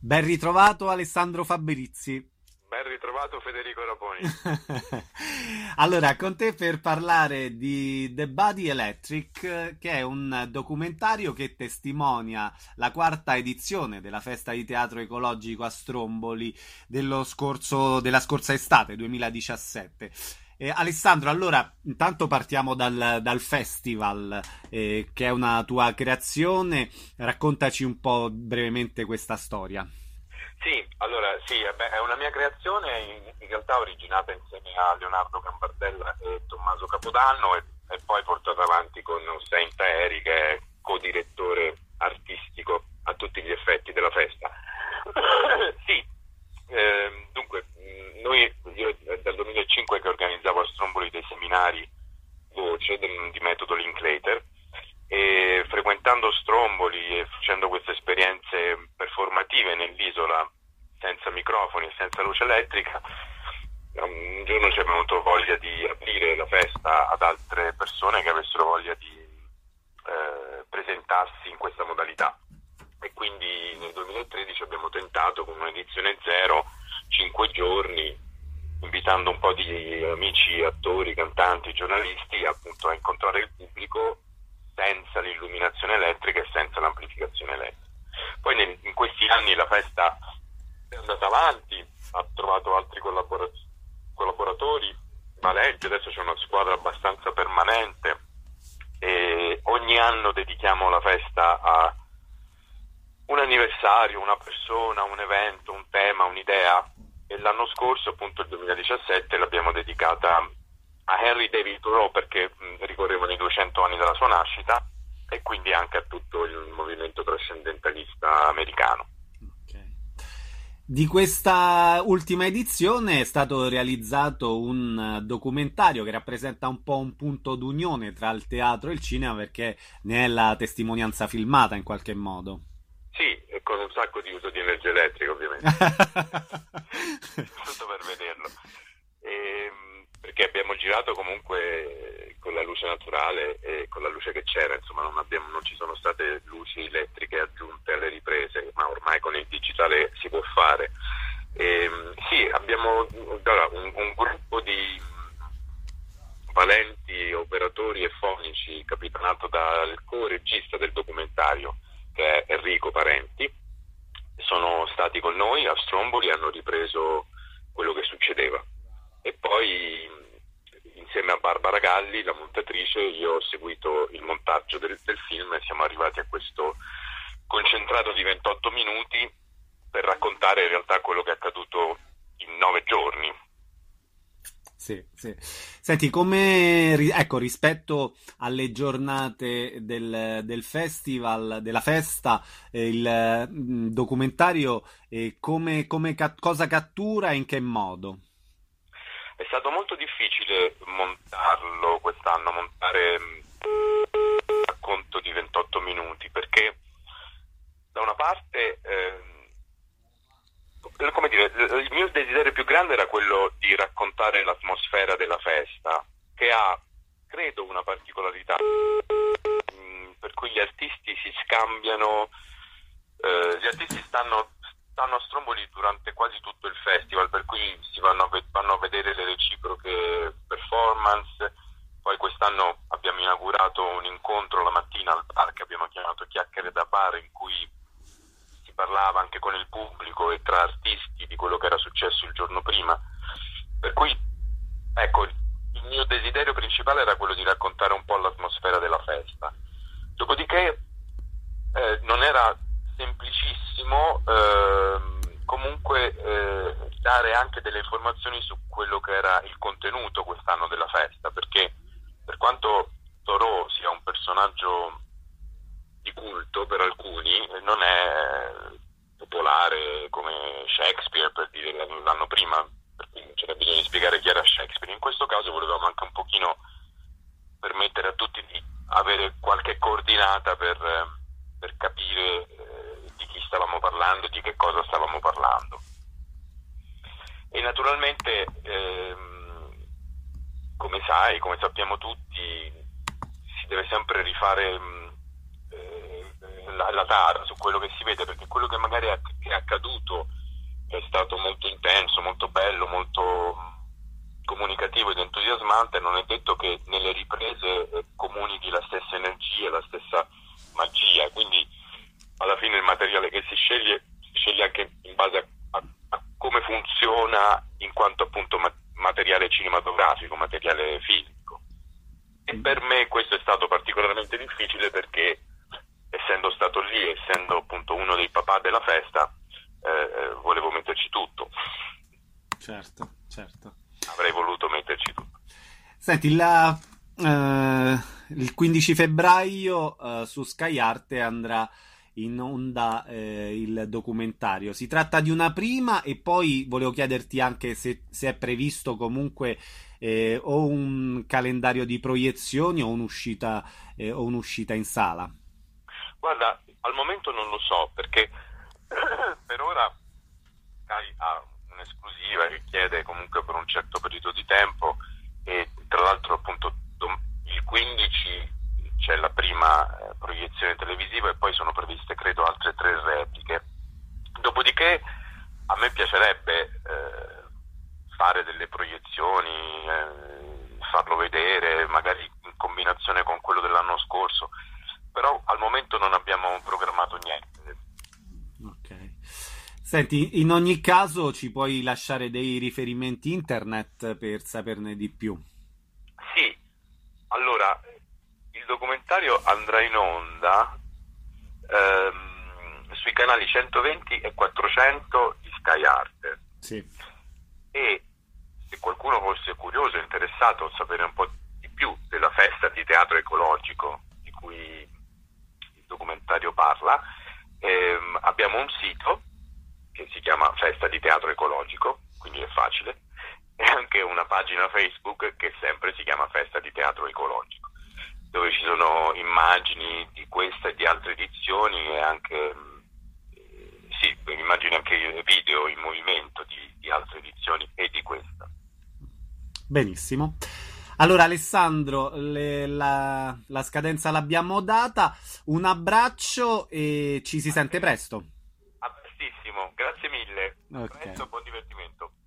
Ben ritrovato Alessandro Fabrizi. Ben ritrovato Federico Raponi. Allora, con te per parlare di The Body Electric, che è un documentario che testimonia la quarta edizione della festa di teatro ecologico a Stromboli della scorsa estate, 2017. Alessandro, allora, intanto partiamo dal festival, che è una tua creazione. Raccontaci un po' brevemente questa storia. Sì, allora sì, è una mia creazione in realtà originata insieme a Leonardo Gambardella e Tommaso Capodanno e poi portata avanti con Hossein Taheri, che è co-direttore artistico a tutti gli effetti della festa. Sì, dunque, io dal 2005 che organizzavo a Stromboli dei seminari voce di metodo Linklater, e frequentando Stromboli e facendo queste esperienze performative nell'isola senza microfoni e senza luce elettrica, un giorno ci è venuto voglia di aprire la festa ad altre persone che avessero voglia di presentarsi in questa modalità, e quindi nel 2013 abbiamo tentato con un'edizione zero, 5 giorni, invitando un po' di amici, attori, cantanti, giornalisti appunto a incontrare il pubblico senza l'illuminazione elettrica e senza l'amplificazione elettrica. Poi in questi anni la festa è andata avanti, ha trovato altri collaboratori valenti, adesso c'è una squadra abbastanza permanente e ogni anno dedichiamo la festa a un anniversario, una persona, un evento, un tema, un'idea, e l'anno scorso, appunto il 2017, l'abbiamo dedicata a Henry David Thoreau perché ricorrevano i 200 anni dalla sua nascita, e quindi anche a tutto il movimento trascendentalista americano. Okay. Di questa ultima edizione è stato realizzato un documentario che rappresenta un po' un punto d'unione tra il teatro e il cinema, perché ne è la testimonianza filmata in qualche modo. Sì, e con un sacco di uso di energia elettrica, ovviamente. Tutto per vederlo. Perché abbiamo girato comunque con la luce naturale e con la luce che c'era, insomma non ci sono state luci elettriche aggiunte alle riprese, ma ormai con il digitale si può fare. Sì, abbiamo un gruppo di valenti operatori e fonici capitanato dal co-regista del documentario, che è Enrico Parenti. Sono stati con noi a Stromboli e hanno ripreso quello che succedeva. E poi insieme a Barbara Galli, la montatrice, io ho seguito il montaggio del film e siamo arrivati a questo concentrato di 28 minuti per raccontare in realtà quello che è accaduto in 9 giorni. Sì, sì. Senti, come ecco, rispetto alle giornate del festival, della festa, il documentario, cosa cattura e in che modo? È stato molto difficile montarlo quest'anno, montare un racconto di 28 minuti, perché da una parte, come dire, il mio desiderio più grande era quello di raccontare l'atmosfera della festa, che ha, credo, una particolarità, per cui gli artisti si scambiano, gli artisti stanno a Stromboli durante quasi tutto il festival, per cui vanno a vedere le reciproche performance. Poi quest'anno abbiamo inaugurato un incontro la mattina al bar che abbiamo chiamato Chiacchiere da Bar, in cui si parlava anche con il pubblico e tra artisti di quello che era successo il giorno prima. Per cui, ecco, il mio desiderio principale era quello di raccontare un po' l'atmosfera della festa. Dopodiché non era semplicissimo comunque dare anche delle informazioni su quello che era il contenuto quest'anno della festa, perché per quanto Thoreau sia un personaggio di culto per alcuni, non è popolare come Shakespeare, per dire l'anno prima, per cui non c'era bisogno di spiegare chi era Shakespeare. In questo caso volevamo anche un pochino permettere a tutti di avere qualche coordinata per capire di chi stavamo parlando, di che cosa stavamo parlando. E naturalmente, come sappiamo tutti, si deve sempre rifare la tara, su quello che si vede, perché quello che magari è accaduto è stato molto intenso, molto bello, molto comunicativo ed entusiasmante, non è detto che nelle riprese comunichi la stessa energia, la stessa magia, quindi alla fine il materiale che si sceglie anche in base a come funziona in quanto appunto materiale cinematografico, materiale fisico. E per me questo è stato particolarmente difficile perché, essendo stato lì, essendo appunto uno dei papà della festa, volevo metterci tutto. Certo, certo. Avrei voluto metterci tutto. Senti, il 15 febbraio su Sky Arte andrà in onda il documentario. Si tratta di una prima e poi volevo chiederti anche se è previsto comunque o un calendario di proiezioni o un'uscita in sala. Guarda, al momento non lo so perché per ora Sky ha un'esclusiva che chiede comunque per un certo periodo di tempo e tra l'altro appunto il 15 c'è la prima proiezione televisiva e poi sono previste credo altre 3 repliche. Dopodiché a me piacerebbe fare delle proiezioni, farlo vedere magari in combinazione con quello dell'anno scorso, però al momento non abbiamo programmato niente. Ok. Senti, in ogni caso ci puoi lasciare dei riferimenti internet per saperne di più. Sì, allora il documentario andrà in onda sui canali 120 e 400 di Sky Arte. Sì. E se qualcuno fosse curioso e interessato a sapere un po' di più della festa di teatro ecologico di cui il documentario parla, abbiamo un sito che si chiama Festa di Teatro Ecologico, quindi è facile, e anche una pagina Facebook che sempre si chiama Festa di Teatro Ecologico, dove ci sono immagini di questa e di altre edizioni e anche immagini anche video in movimento di altre edizioni e di questa. Benissimo. Allora Alessandro, la scadenza l'abbiamo data, un abbraccio e ci si sente presto. A prestissimo, grazie mille. Ok. Presto, buon divertimento.